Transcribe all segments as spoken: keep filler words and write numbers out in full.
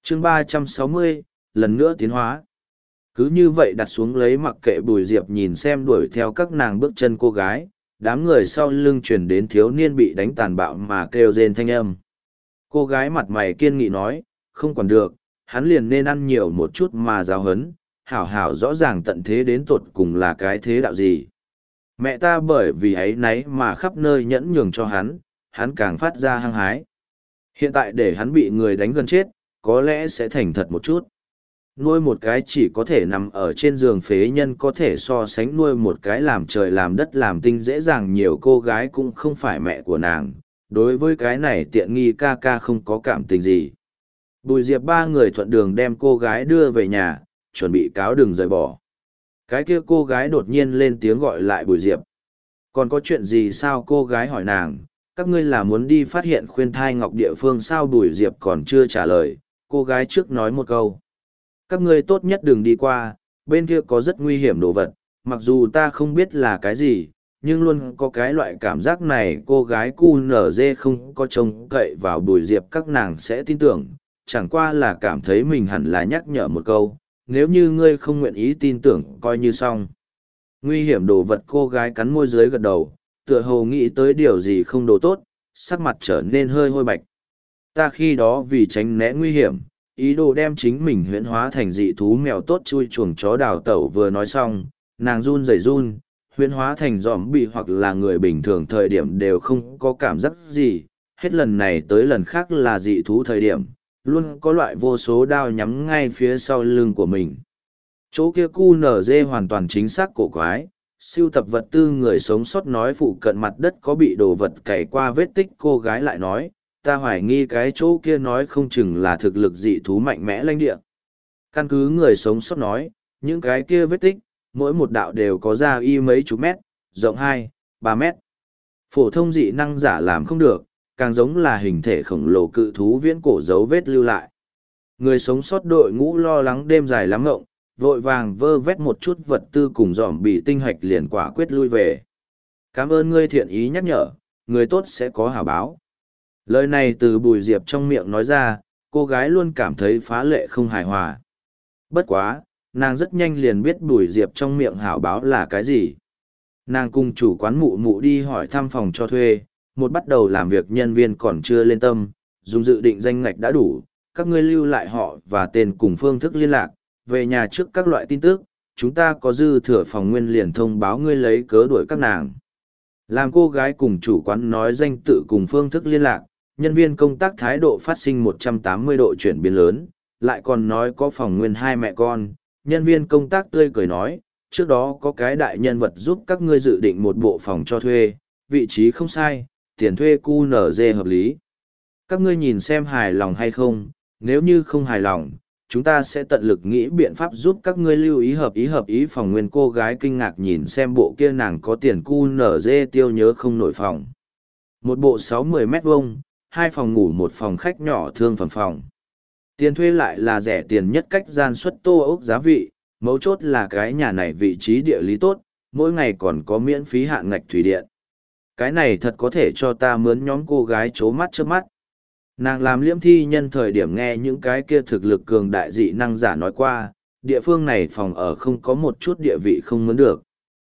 chương ba trăm sáu mươi, lần nữa tiến hóa. Cứ như vậy đặt xuống lấy mặc kệ Bùi Diệp nhìn xem đuổi theo các nàng bước chân cô gái, đám người sau lưng chuyển đến thiếu niên bị đánh tàn bạo mà kêu rên thanh âm. Cô gái mặt mày kiên nghị nói, không còn được, hắn liền nên ăn nhiều một chút mà giáo hấn, hảo hảo rõ ràng tận thế đến tột cùng là cái thế đạo gì. Mẹ ta bởi vì ấy nấy mà khắp nơi nhẫn nhường cho hắn, hắn càng phát ra hăng hái. Hiện tại để hắn bị người đánh gần chết, có lẽ sẽ thành thật một chút. Nuôi một cái chỉ có thể nằm ở trên giường phế nhân có thể so sánh nuôi một cái làm trời làm đất làm tinh dễ dàng nhiều, cô gái cũng không phải mẹ của nàng. Đối với cái này tiện nghi ca ca không có cảm tình gì. Bùi Diệp ba người thuận đường đem cô gái đưa về nhà, chuẩn bị cáo đường rời bỏ. Cái kia cô gái đột nhiên lên tiếng gọi lại Bùi Diệp. Còn có chuyện gì sao, cô gái hỏi nàng, các ngươi là muốn đi phát hiện khuyên thai ngọc địa phương sao? Bùi Diệp còn chưa trả lời, cô gái trước nói một câu. Các ngươi tốt nhất đừng đi qua, bên kia có rất nguy hiểm đồ vật, mặc dù ta không biết là cái gì, nhưng luôn có cái loại cảm giác này. Cô gái cu nở dê không có trông cậy vào Bùi Diệp các nàng sẽ tin tưởng, chẳng qua là cảm thấy mình hẳn là nhắc nhở một câu, nếu như ngươi không nguyện ý tin tưởng coi như xong. Nguy hiểm đồ vật, cô gái cắn môi dưới gật đầu, tựa hồ nghĩ tới điều gì không đồ tốt, sắc mặt trở nên hơi hôi bạch. Ta khi đó vì tránh né nguy hiểm, ý đồ đem chính mình huyễn hóa thành dị thú mèo tốt chui chuồng chó đào tẩu. Vừa nói xong, nàng run rẩy run, huyễn hóa thành giòm bị hoặc là người bình thường thời điểm đều không có cảm giác gì, hết lần này tới lần khác là dị thú thời điểm, luôn có loại vô số đao nhắm ngay phía sau lưng của mình. Chỗ kia cu nở dê hoàn toàn chính xác cổ quái, siêu tập vật tư người sống sót nói phụ cận mặt đất có bị đồ vật cày qua vết tích. Cô gái lại nói, ta hoài nghi cái chỗ kia nói không chừng là thực lực dị thú mạnh mẽ lãnh địa. Căn cứ người sống sót nói, những cái kia vết tích, mỗi một đạo đều có ra y mấy chục mét, rộng hai, ba mét. Phổ thông dị năng giả làm không được, càng giống là hình thể khổng lồ cự thú viễn cổ dấu vết lưu lại. Người sống sót đội ngũ lo lắng đêm dài lắm ngộng, vội vàng vơ vét một chút vật tư cùng dòm bị tinh hạch liền quả quyết lui về. Cảm ơn ngươi thiện ý nhắc nhở, người tốt sẽ có hảo báo. Lời này từ Bùi Diệp trong miệng nói ra, cô gái luôn cảm thấy phá lệ không hài hòa. Bất quá, nàng rất nhanh liền biết Bùi Diệp trong miệng hảo báo là cái gì. Nàng cùng chủ quán mụ mụ đi hỏi thăm phòng cho thuê, một bắt đầu làm việc nhân viên còn chưa lên tâm, dùng dự định danh ngạch đã đủ, các ngươi lưu lại họ và tên cùng phương thức liên lạc, về nhà trước các loại tin tức, chúng ta có dư thừa phòng nguyên liền thông báo ngươi lấy cớ đuổi các nàng. Làm cô gái cùng chủ quán nói danh tự cùng phương thức liên lạc, nhân viên công tác thái độ phát sinh một trăm tám mươi độ chuyển biến lớn, lại còn nói có phòng nguyên hai mẹ con. Nhân viên công tác tươi cười nói, trước đó có cái đại nhân vật giúp các ngươi dự định một bộ phòng cho thuê, vị trí không sai, tiền thuê cu nở dê hợp lý. Các ngươi nhìn xem hài lòng hay không, nếu như không hài lòng, chúng ta sẽ tận lực nghĩ biện pháp giúp các ngươi lưu ý hợp ý hợp ý phòng nguyên. Cô gái kinh ngạc nhìn xem bộ kia nàng có tiền cu nở dê tiêu nhớ không nổi phòng. Một bộ sáu mươi mét vuông, hai phòng ngủ một phòng khách nhỏ thương phẩm phòng. Tiền thuê lại là rẻ tiền nhất cách gian suất tô ốc giá vị, mấu chốt là cái nhà này vị trí địa lý tốt, mỗi ngày còn có miễn phí hạn ngạch thủy điện. Cái này thật có thể cho ta mướn. Nhóm cô gái chố mắt trước mắt. Nàng làm liễm thi nhân thời điểm nghe những cái kia thực lực cường đại dị năng giả nói qua, địa phương này phòng ở không có một chút địa vị không mướn được.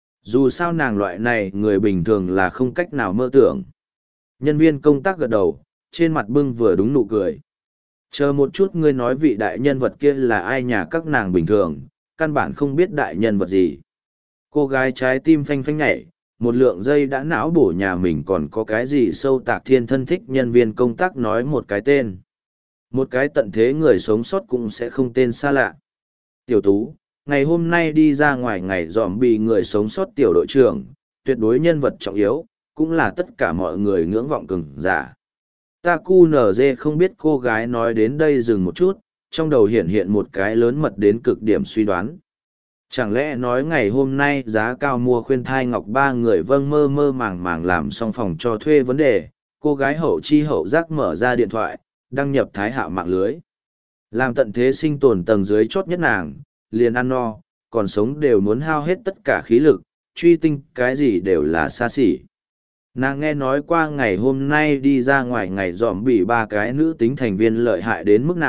Dù sao nàng loại này người bình thường là không cách nào mơ tưởng. Nhân viên công tác gật đầu, trên mặt bưng vừa đúng nụ cười. Chờ một chút, ngươi nói vị đại nhân vật kia là ai? Nhà các nàng bình thường, căn bản không biết đại nhân vật gì. Cô gái trái tim phanh phanh nhảy, một lượng giây đã não bổ nhà mình còn có cái gì sâu tạc thiên thân thích. Nhân viên công tác nói một cái tên. Một cái tận thế người sống sót cũng sẽ không tên xa lạ. Tiểu Tú, ngày hôm nay đi ra ngoài ngày dòm bị người sống sót tiểu đội trưởng, tuyệt đối nhân vật trọng yếu, cũng là tất cả mọi người ngưỡng vọng cường giả. Ta cu nở dê không biết. Cô gái nói đến đây dừng một chút, trong đầu hiện hiện một cái lớn mật đến cực điểm suy đoán. Chẳng lẽ nói ngày hôm nay giá cao mua khuyên thai ngọc ba người? Vâng, mơ mơ màng màng làm xong phòng cho thuê vấn đề, cô gái hậu chi hậu giác mở ra điện thoại, đăng nhập Thái Hạo mạng lưới. Làm tận thế sinh tồn tầng dưới chót nhất nàng, liền ăn no, còn sống đều muốn hao hết tất cả khí lực, truy tinh cái gì đều là xa xỉ. Nàng nghe nói qua ngày hôm nay đi ra ngoài ngày dòm bị ba cái nữ tính thành viên lợi hại đến mức nào,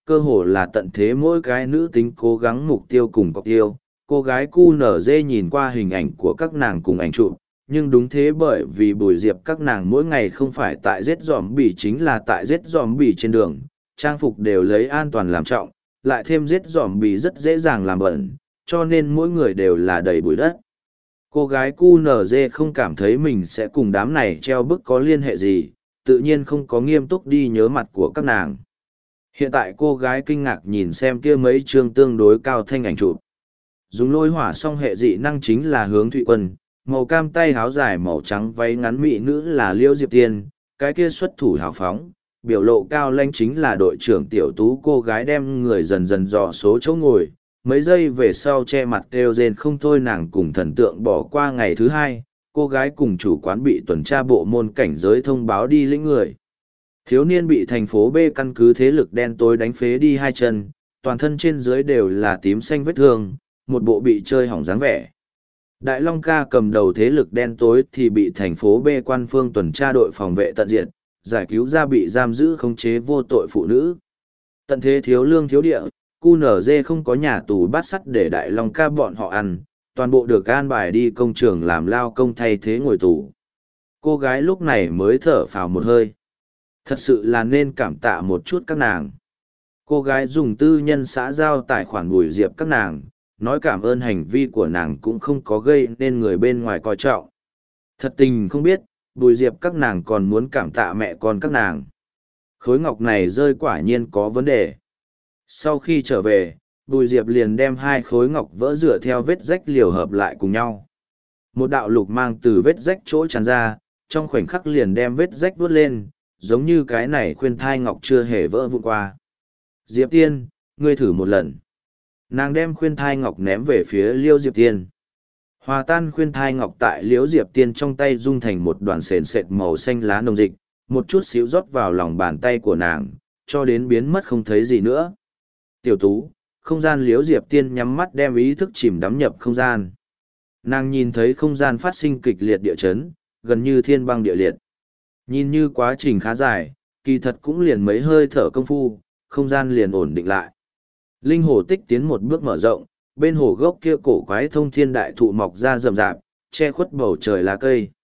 cơ hồ là tận thế mỗi cái nữ tính cố gắng mục tiêu cùng cọc tiêu. Cô gái cu nở dê nhìn qua hình ảnh của các nàng cùng ảnh chụp, nhưng đúng thế, bởi vì Bùi Diệp các nàng mỗi ngày không phải tại giết dòm bỉ chính là tại giết dòm bỉ trên đường, trang phục đều lấy an toàn làm trọng, lại thêm giết dòm bỉ rất dễ dàng làm bẩn, cho nên mỗi người đều là đầy bụi đất. Cô gái cu nở dê không cảm thấy mình sẽ cùng đám này treo bức có liên hệ gì, tự nhiên không có nghiêm túc đi nhớ mặt của các nàng. Hiện tại cô gái kinh ngạc nhìn xem kia mấy chương tương đối cao thanh ảnh chụp. Dùng lôi hỏa song hệ dị năng chính là Hướng Thụy Quân, màu cam tay háo dài màu trắng váy ngắn mỹ nữ là Liễu Diệp Tiên, cái kia xuất thủ hào phóng, biểu lộ cao lanh chính là đội trưởng Tiểu Tú. Cô gái đem người dần dần dò số chỗ ngồi, mấy giây về sau che mặt kêu rên không thôi. Nàng cùng thần tượng bỏ qua ngày thứ hai, cô gái cùng chủ quán bị tuần tra bộ môn cảnh giới thông báo đi lĩnh người. Thiếu niên bị thành phố B căn cứ thế lực đen tối đánh phế đi hai chân, toàn thân trên dưới đều là tím xanh vết thương, một bộ bị chơi hỏng dáng vẻ. Đại Long ca cầm đầu thế lực đen tối thì bị thành phố B quan phương tuần tra đội phòng vệ tận diệt, giải cứu ra bị giam giữ khống chế vô tội phụ nữ. Tận thế thiếu lương thiếu địa, cu nở dê không có nhà tù bát sắt để Đại Long ca bọn họ ăn, toàn bộ được an bài đi công trường làm lao công thay thế ngồi tù. Cô gái lúc này mới thở phào một hơi. Thật sự là nên cảm tạ một chút các nàng. Cô gái dùng tư nhân xã giao tài khoản Bùi Diệp các nàng, nói cảm ơn hành vi của nàng cũng không có gây nên người bên ngoài coi trọng. Thật tình không biết, Bùi Diệp các nàng còn muốn cảm tạ mẹ con các nàng. Khối ngọc này rơi quả nhiên có vấn đề. Sau khi trở về, Bùi Diệp liền đem hai khối ngọc vỡ dựa theo vết rách liều hợp lại cùng nhau. Một đạo lục mang từ vết rách chỗ tràn ra, trong khoảnh khắc liền đem vết rách vuốt lên, giống như cái này khuyên thai ngọc chưa hề vỡ vụn qua. Diệp Tiên, ngươi thử một lần. Nàng đem khuyên thai ngọc ném về phía Liễu Diệp Tiên. Hòa tan khuyên thai ngọc tại Liễu Diệp Tiên trong tay dung thành một đoàn sền sệt màu xanh lá nồng dịch, một chút xíu rót vào lòng bàn tay của nàng, cho đến biến mất không thấy gì nữa. Tiểu Tú, không gian. Liễu Diệp Tiên nhắm mắt đem ý thức chìm đắm nhập không gian. Nàng nhìn thấy không gian phát sinh kịch liệt địa chấn, gần như thiên băng địa liệt. Nhìn như quá trình khá dài, kỳ thật cũng liền mấy hơi thở công phu, không gian liền ổn định lại. Linh hồ tích tiến một bước mở rộng, bên hồ gốc kia cổ quái thông thiên đại thụ mọc ra rậm rạp, che khuất bầu trời lá cây.